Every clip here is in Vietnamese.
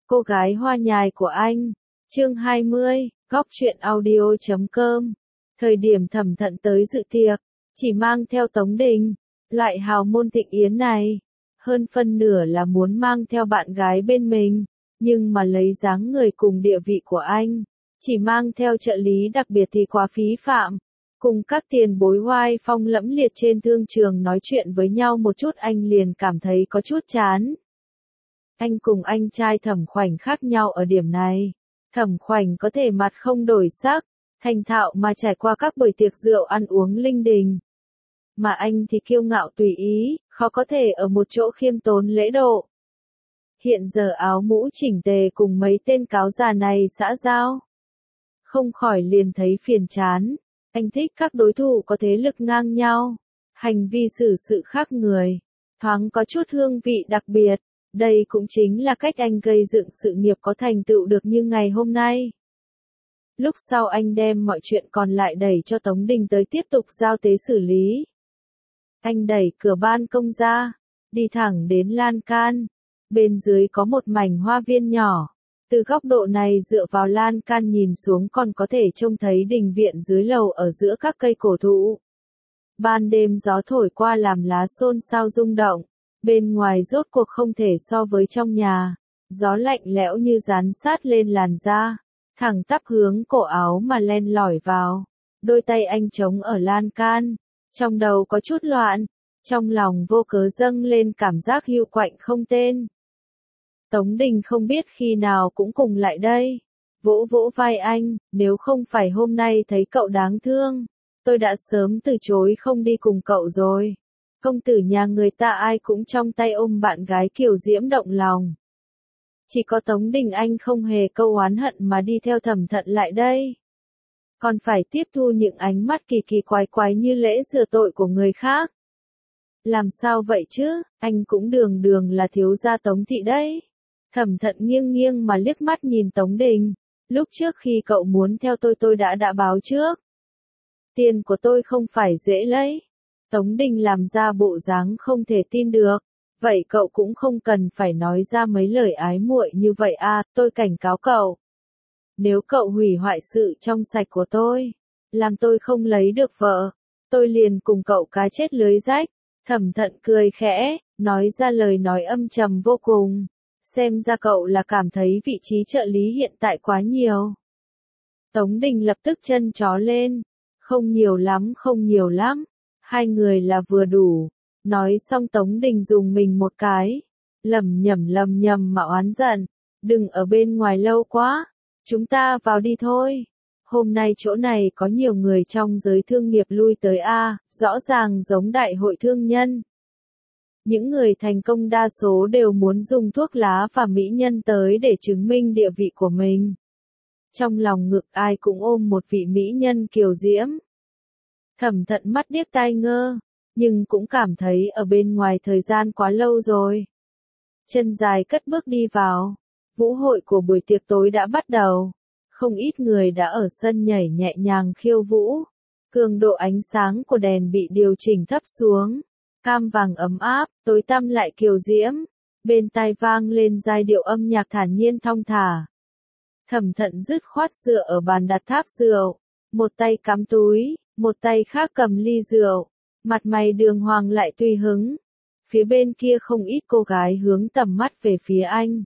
Cô gái hoa nhài của anh. Chương 20, góc truyện audio.com. Thời điểm Thẩm Thận tới dự tiệc, chỉ mang theo Tống Đình. Loại hào môn thịnh yến này, hơn phân nửa là muốn mang theo bạn gái bên mình, nhưng mà lấy dáng người cùng địa vị của anh, chỉ mang theo trợ lý đặc biệt thì quá phí phạm. Cùng các tiền bối oai phong lẫm liệt trên thương trường nói chuyện với nhau một chút anh liền cảm thấy có chút chán. Anh cùng anh trai Thẩm Khoảnh khác nhau ở điểm này. Thẩm Khoảnh có thể mặt không đổi sắc, thành thạo mà trải qua các buổi tiệc rượu ăn uống linh đình. Mà anh thì kiêu ngạo tùy ý, khó có thể ở một chỗ khiêm tốn lễ độ. Hiện giờ áo mũ chỉnh tề cùng mấy tên cáo già này xã giao. Không khỏi liền thấy phiền chán. Anh thích các đối thủ có thế lực ngang nhau, hành vi xử sự khác người, thoáng có chút hương vị đặc biệt. Đây cũng chính là cách anh gây dựng sự nghiệp có thành tựu được như ngày hôm nay. Lúc sau anh đem mọi chuyện còn lại đẩy cho Tống Đình tới tiếp tục giao tế xử lý. Anh đẩy cửa ban công ra, đi thẳng đến lan can. Bên dưới có một mảnh hoa viên nhỏ. Từ góc độ này dựa vào lan can nhìn xuống còn có thể trông thấy đình viện dưới lầu ở giữa các cây cổ thụ. Ban đêm gió thổi qua làm lá xôn xao rung động. Bên ngoài rốt cuộc không thể so với trong nhà. Gió lạnh lẽo như dán sát lên làn da, thẳng tắp hướng cổ áo mà len lỏi vào. Đôi tay anh chống ở lan can, trong đầu có chút loạn, trong lòng vô cớ dâng lên cảm giác hiu quạnh không tên. Tống Đình không biết khi nào cũng cùng lại đây, vỗ vỗ vai anh, nếu không phải hôm nay thấy cậu đáng thương, tôi đã sớm từ chối không đi cùng cậu rồi. Công tử nhà người ta ai cũng trong tay ôm bạn gái kiều diễm động lòng. Chỉ có Tống Đình anh không hề câu oán hận mà đi theo Thẩm Thận lại đây. Còn phải tiếp thu những ánh mắt kỳ kỳ quái quái như lễ rửa tội của người khác. Làm sao vậy chứ, anh cũng đường đường là thiếu gia Tống thị đấy. Thẩm Thận nghiêng nghiêng mà liếc mắt nhìn Tống Đình. Lúc trước khi cậu muốn theo tôi đã báo trước. Tiền của tôi không phải dễ lấy. Tống Đình làm ra bộ dáng không thể tin được. Vậy cậu cũng không cần phải nói ra mấy lời ái muội như vậy à, tôi cảnh cáo cậu. Nếu cậu hủy hoại sự trong sạch của tôi, làm tôi không lấy được vợ, tôi liền cùng cậu cá chết lưới rách. Thẩm Thận cười khẽ, nói ra lời nói âm trầm vô cùng. Xem ra cậu là cảm thấy vị trí trợ lý hiện tại quá nhiều. Tống Đình lập tức chân chó lên. Không nhiều lắm, không nhiều lắm. Hai người là vừa đủ. Nói xong Tống Đình dùng mình một cái. Lầm nhầm mà oán giận. Đừng ở bên ngoài lâu quá. Chúng ta vào đi thôi. Hôm nay chỗ này có nhiều người trong giới thương nghiệp lui tới a, rõ ràng giống đại hội thương nhân. Những người thành công đa số đều muốn dùng thuốc lá và mỹ nhân tới để chứng minh địa vị của mình. Trong lòng ngực ai cũng ôm một vị mỹ nhân kiều diễm. Thẩm Thận mắt điếc tai ngơ, nhưng cũng cảm thấy ở bên ngoài thời gian quá lâu rồi. Chân dài cất bước đi vào. Vũ hội của buổi tiệc tối đã bắt đầu. Không ít người đã ở sân nhảy nhẹ nhàng khiêu vũ. Cường độ ánh sáng của đèn bị điều chỉnh thấp xuống. Cam vàng ấm áp, tối tăm lại kiều diễm. Bên tai vang lên giai điệu âm nhạc thản nhiên thong thả. Thẩm Thận dứt khoát dựa ở bàn đặt tháp rượu. Một tay cắm túi, một tay khác cầm ly rượu. Mặt mày đường hoàng lại tùy hứng. Phía bên kia không ít cô gái hướng tầm mắt về phía anh.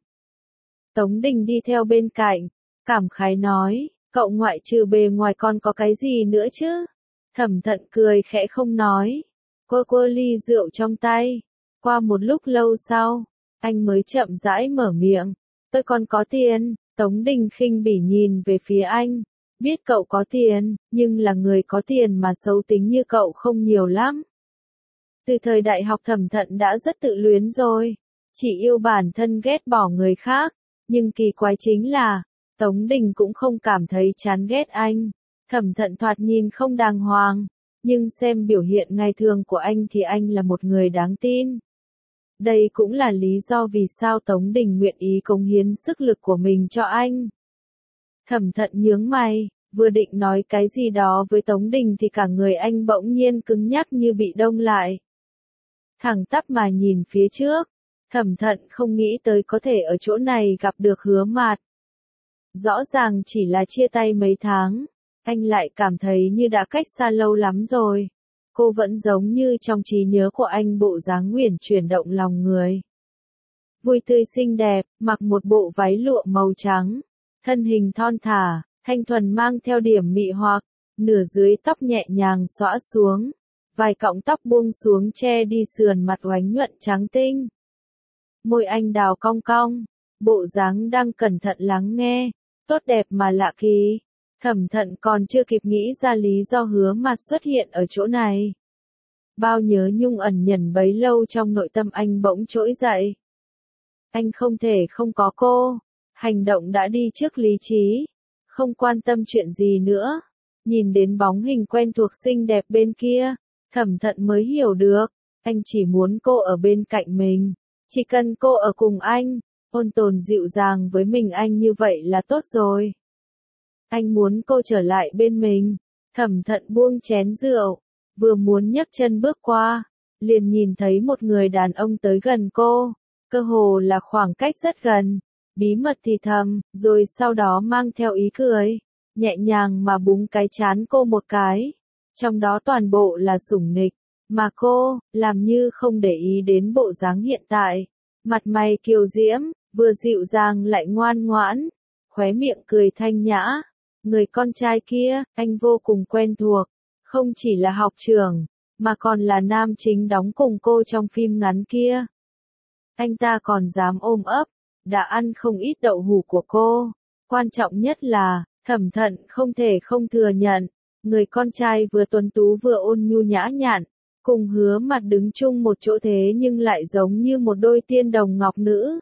Tống Đình đi theo bên cạnh, cảm khái nói, cậu ngoại trừ bề ngoài còn có cái gì nữa chứ? Thẩm Thận cười khẽ không nói. Quơ ly rượu trong tay. Qua một lúc lâu sau, anh mới chậm rãi mở miệng. Tôi còn có tiền. Tống Đình khinh bỉ nhìn về phía anh. Biết cậu có tiền, nhưng là người có tiền mà xấu tính như cậu không nhiều lắm. Từ thời đại học Thẩm Thận đã rất tự luyến rồi. Chỉ yêu bản thân ghét bỏ người khác. Nhưng kỳ quái chính là, Tống Đình cũng không cảm thấy chán ghét anh. Thẩm Thận thoạt nhìn không đàng hoàng. Nhưng xem biểu hiện ngày thường của anh thì anh là một người đáng tin. Đây cũng là lý do vì sao Tống Đình nguyện ý cống hiến sức lực của mình cho anh. Thẩm Thận nhướng mày, vừa định nói cái gì đó với Tống Đình thì cả người anh bỗng nhiên cứng nhắc như bị đông lại. Thẳng tắp mà nhìn phía trước, Thẩm Thận không nghĩ tới có thể ở chỗ này gặp được Hứa Mạt. Rõ ràng chỉ là chia tay mấy tháng, anh lại cảm thấy như đã cách xa lâu lắm rồi. Cô vẫn giống như trong trí nhớ của anh, bộ dáng uyển chuyển động lòng người. Vui tươi xinh đẹp, mặc một bộ váy lụa màu trắng, thân hình thon thả, thanh thuần mang theo điểm mị hoặc, nửa dưới tóc nhẹ nhàng xõa xuống, vài cọng tóc buông xuống che đi sườn mặt oánh nhuận trắng tinh. Môi anh đào cong cong, bộ dáng đang cẩn thận lắng nghe, tốt đẹp mà lạ kỳ. Thẩm Thận còn chưa kịp nghĩ ra lý do Hứa Mạt xuất hiện ở chỗ này. Bao nhớ nhung ẩn nhẫn bấy lâu trong nội tâm anh bỗng trỗi dậy. Anh không thể không có cô. Hành động đã đi trước lý trí. Không quan tâm chuyện gì nữa. Nhìn đến bóng hình quen thuộc xinh đẹp bên kia, Thẩm Thận mới hiểu được. Anh chỉ muốn cô ở bên cạnh mình. Chỉ cần cô ở cùng anh, ôn tồn dịu dàng với mình anh như vậy là tốt rồi. Anh muốn cô trở lại bên mình. Thẩm Thận buông chén rượu, vừa muốn nhấc chân bước qua, liền nhìn thấy một người đàn ông tới gần cô, cơ hồ là khoảng cách rất gần, bí mật thì thầm, rồi sau đó mang theo ý cười, nhẹ nhàng mà búng cái trán cô một cái, trong đó toàn bộ là sủng nịch, mà cô, làm như không để ý đến bộ dáng hiện tại, mặt mày kiều diễm, vừa dịu dàng lại ngoan ngoãn, khóe miệng cười thanh nhã. Người con trai kia, anh vô cùng quen thuộc, không chỉ là học trưởng, mà còn là nam chính đóng cùng cô trong phim ngắn kia. Anh ta còn dám ôm ấp, đã ăn không ít đậu hũ của cô. Quan trọng nhất là, Thẩm Thận không thể không thừa nhận, người con trai vừa tuấn tú vừa ôn nhu nhã nhặn, cùng Hứa Mạt đứng chung một chỗ thế nhưng lại giống như một đôi tiên đồng ngọc nữ.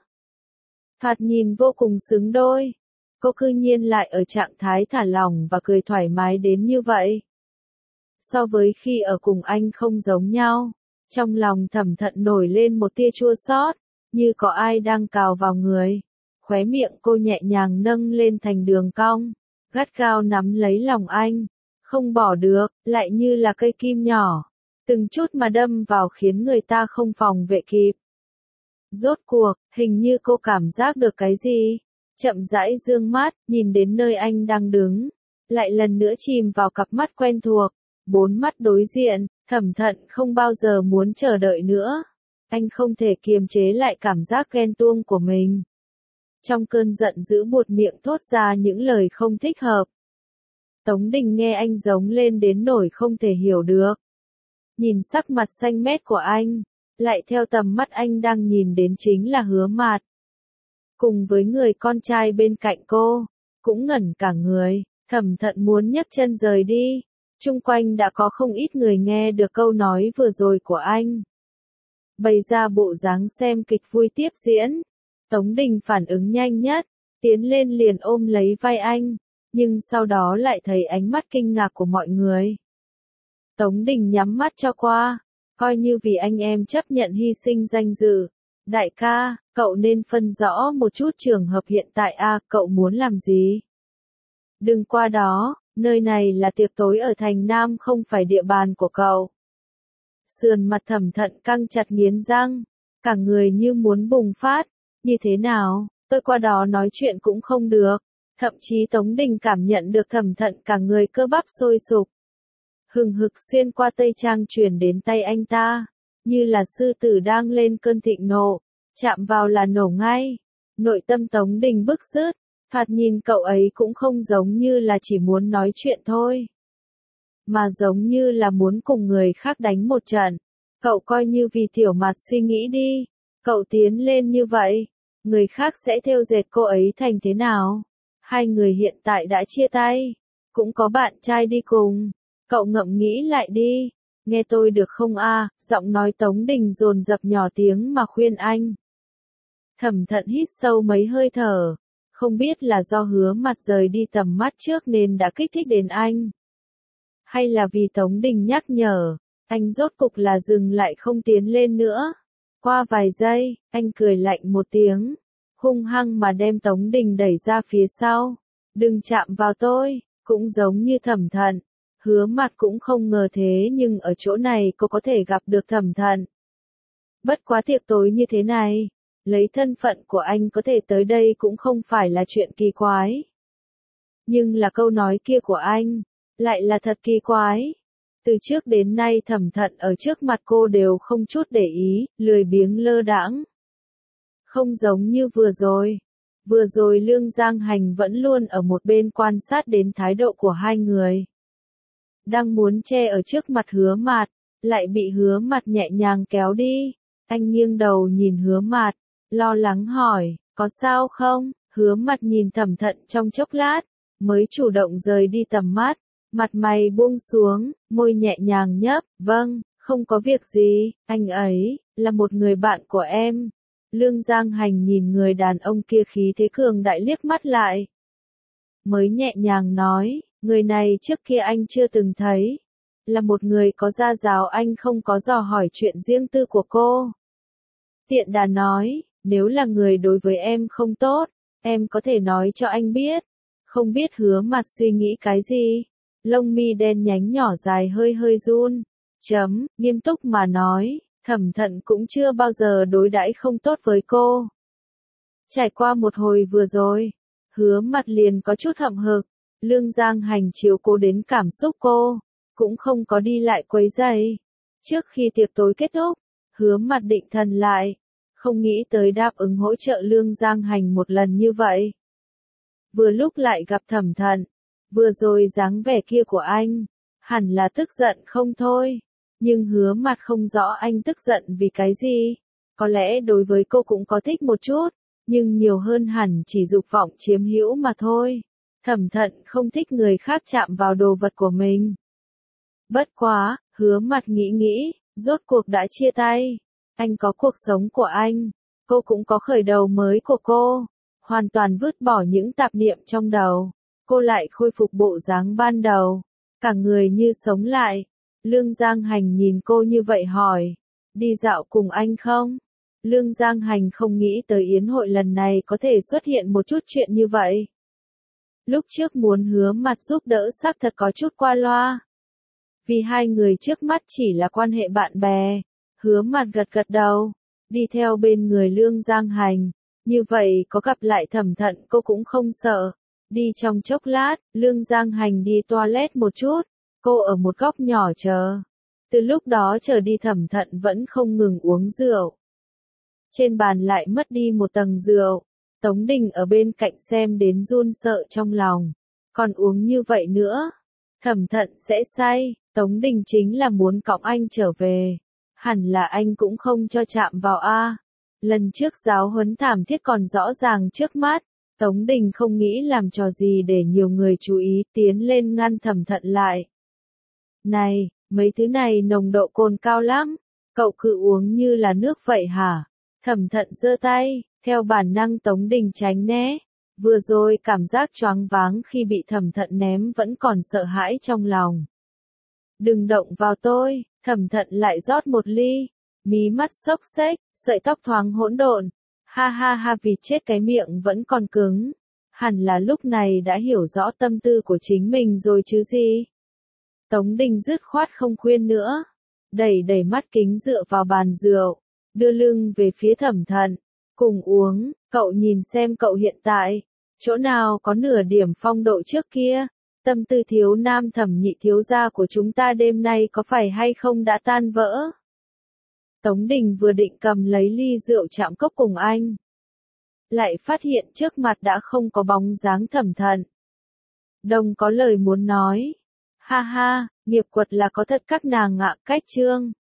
Thoạt nhìn vô cùng xứng đôi. Cô cư nhiên lại ở trạng thái thả lỏng và cười thoải mái đến như vậy. So với khi ở cùng anh không giống nhau, trong lòng Thẩm Thận nổi lên một tia chua xót, như có ai đang cào vào người. Khóe miệng cô nhẹ nhàng nâng lên thành đường cong, gắt gao nắm lấy lòng anh, không bỏ được, lại như là cây kim nhỏ, từng chút mà đâm vào khiến người ta không phòng vệ kịp. Rốt cuộc, hình như cô cảm giác được cái gì. Chậm rãi dương mắt, nhìn đến nơi anh đang đứng, lại lần nữa chìm vào cặp mắt quen thuộc, bốn mắt đối diện, Thẩm Thận không bao giờ muốn chờ đợi nữa. Anh không thể kiềm chế lại cảm giác ghen tuông của mình. Trong cơn giận dữ buột miệng thốt ra những lời không thích hợp. Tống Đình nghe anh giống lên đến nỗi không thể hiểu được. Nhìn sắc mặt xanh mét của anh, lại theo tầm mắt anh đang nhìn đến chính là Hứa Mạt. Cùng với người con trai bên cạnh cô, cũng ngẩn cả người, Thẩm Thận muốn nhấc chân rời đi. Chung quanh đã có không ít người nghe được câu nói vừa rồi của anh. Bày ra bộ dáng xem kịch vui tiếp diễn. Tống Đình phản ứng nhanh nhất, tiến lên liền ôm lấy vai anh, nhưng sau đó lại thấy ánh mắt kinh ngạc của mọi người. Tống Đình nhắm mắt cho qua, coi như vì anh em chấp nhận hy sinh danh dự. Đại ca, cậu nên phân rõ một chút trường hợp hiện tại cậu muốn làm gì? Đừng qua đó, nơi này là tiệc tối ở thành Nam không phải địa bàn của cậu. Sườn mặt Thẩm Thận căng chặt nghiến răng, cả người như muốn bùng phát, như thế nào, tôi qua đó nói chuyện cũng không được. Thậm chí Tống Đình cảm nhận được Thẩm Thận cả người cơ bắp sôi sục. Hừng hực xuyên qua tây trang truyền đến tay anh ta, như là sư tử đang lên cơn thịnh nộ, chạm vào là nổ ngay. Nội tâm Tống Đình bức rứt, thoạt nhìn cậu ấy cũng không giống như là chỉ muốn nói chuyện thôi, mà giống như là muốn cùng người khác đánh một trận. Cậu coi như vì Tiểu Mạt suy nghĩ đi, cậu tiến lên như vậy, người khác sẽ thêu dệt cô ấy thành thế nào? Hai người hiện tại đã chia tay, cũng có bạn trai đi cùng, cậu ngẫm nghĩ lại đi. Nghe tôi được không giọng nói Tống Đình dồn dập nhỏ tiếng mà khuyên anh. Thẩm Thận hít sâu mấy hơi thở, không biết là do Hứa Mạt rời đi tầm mắt trước nên đã kích thích đến anh. Hay là vì Tống Đình nhắc nhở, anh rốt cục là dừng lại không tiến lên nữa. Qua vài giây, anh cười lạnh một tiếng, hung hăng mà đem Tống Đình đẩy ra phía sau. Đừng chạm vào tôi, cũng giống như Thẩm Thận. Hứa Mạt cũng không ngờ thế nhưng ở chỗ này cô có thể gặp được Thẩm Thận. Bất quá tiệc tối như thế này, lấy thân phận của anh có thể tới đây cũng không phải là chuyện kỳ quái. Nhưng là câu nói kia của anh, lại là thật kỳ quái. Từ trước đến nay Thẩm Thận ở trước mặt cô đều không chút để ý, lười biếng lơ đãng. Không giống như vừa rồi Lương Giang Hành vẫn luôn ở một bên quan sát đến thái độ của hai người. Đang muốn che ở trước mặt Hứa Mạt, lại bị Hứa Mạt nhẹ nhàng kéo đi. Anh nghiêng đầu nhìn Hứa Mạt, lo lắng hỏi, có sao không? Hứa Mạt nhìn Thẩm Thận trong chốc lát, mới chủ động rời đi tầm mắt, mặt mày buông xuống, môi nhẹ nhàng nhấp, vâng, không có việc gì, anh ấy, là một người bạn của em. Lương Giang Hành nhìn người đàn ông kia khí thế cường đại liếc mắt lại. Mới nhẹ nhàng nói, người này trước kia anh chưa từng thấy. Là một người có gia giáo, anh không có dò hỏi chuyện riêng tư của cô. Tiện đà nói, nếu là người đối với em không tốt, em có thể nói cho anh biết. Không biết Hứa Mạt suy nghĩ cái gì. Lông mi đen nhánh nhỏ dài hơi hơi run. Nghiêm túc mà nói, Thẩm Thận cũng chưa bao giờ đối đãi không tốt với cô. Trải qua một hồi vừa rồi, Hứa Mạt liền có chút hậm hực. Lương Giang Hành chiếu cố đến cảm xúc cô, cũng không có đi lại quấy rầy. Trước khi tiệc tối kết thúc, Hứa Mạt định thần lại, không nghĩ tới đáp ứng hỗ trợ Lương Giang Hành một lần như vậy. Vừa lúc lại gặp Thẩm Thận, vừa rồi dáng vẻ kia của anh, hẳn là tức giận không thôi. Nhưng Hứa Mạt không rõ anh tức giận vì cái gì. Có lẽ đối với cô cũng có thích một chút, nhưng nhiều hơn hẳn chỉ dục vọng chiếm hữu mà thôi. Thẩm Thận không thích người khác chạm vào đồ vật của mình. Bất quá, Hứa Mạt nghĩ nghĩ, rốt cuộc đã chia tay. Anh có cuộc sống của anh, cô cũng có khởi đầu mới của cô. Hoàn toàn vứt bỏ những tạp niệm trong đầu, cô lại khôi phục bộ dáng ban đầu, cả người như sống lại. Lương Giang Hành nhìn cô như vậy hỏi, đi dạo cùng anh không? Lương Giang Hành không nghĩ tới yến hội lần này có thể xuất hiện một chút chuyện như vậy. Lúc trước muốn Hứa Mạt giúp đỡ xác thật có chút qua loa. Vì hai người trước mắt chỉ là quan hệ bạn bè, Hứa Mạt gật gật đầu, đi theo bên người Lương Giang Hành. Như vậy có gặp lại Thẩm Thận cô cũng không sợ. Đi trong chốc lát, Lương Giang Hành đi toilet một chút, cô ở một góc nhỏ chờ. Từ lúc đó trở đi Thẩm Thận vẫn không ngừng uống rượu. Trên bàn lại mất đi một tầng rượu. Tống Đình ở bên cạnh xem đến run sợ trong lòng. Còn uống như vậy nữa, Thẩm Thận sẽ say. Tống Đình chính là muốn cõng anh trở về. Hẳn là anh cũng không cho chạm vào a. Lần trước giáo huấn thảm thiết còn rõ ràng trước mắt. Tống Đình không nghĩ làm trò gì để nhiều người chú ý, tiến lên ngăn Thẩm Thận lại. Này, mấy thứ này nồng độ cồn cao lắm, cậu cứ uống như là nước vậy hả? Thẩm Thận giơ tay, theo bản năng Tống Đình tránh né. Vừa rồi cảm giác choáng váng khi bị Thẩm Thận ném vẫn còn sợ hãi trong lòng. Đừng động vào tôi. Thẩm Thận lại rót một ly, mí mắt xốc xếch, sợi tóc thoáng hỗn độn. Ha ha ha, vì chết cái miệng vẫn còn cứng. Hẳn là lúc này đã hiểu rõ tâm tư của chính mình rồi chứ gì. Tống Đình dứt khoát không khuyên nữa, đẩy đẩy mắt kính dựa vào bàn rượu, đưa lưng về phía Thẩm Thận. Cùng uống, cậu nhìn xem cậu hiện tại, chỗ nào có nửa điểm phong độ trước kia. Tâm tư thiếu nam Thẩm nhị thiếu gia của chúng ta đêm nay có phải hay không đã tan vỡ? Tống Đình vừa định cầm lấy ly rượu chạm cốc cùng anh, lại phát hiện trước mặt đã không có bóng dáng Thẩm Thận. Đồng có lời muốn nói. Ha ha, nghiệp quật là có thật các nàng ạ, cách chương.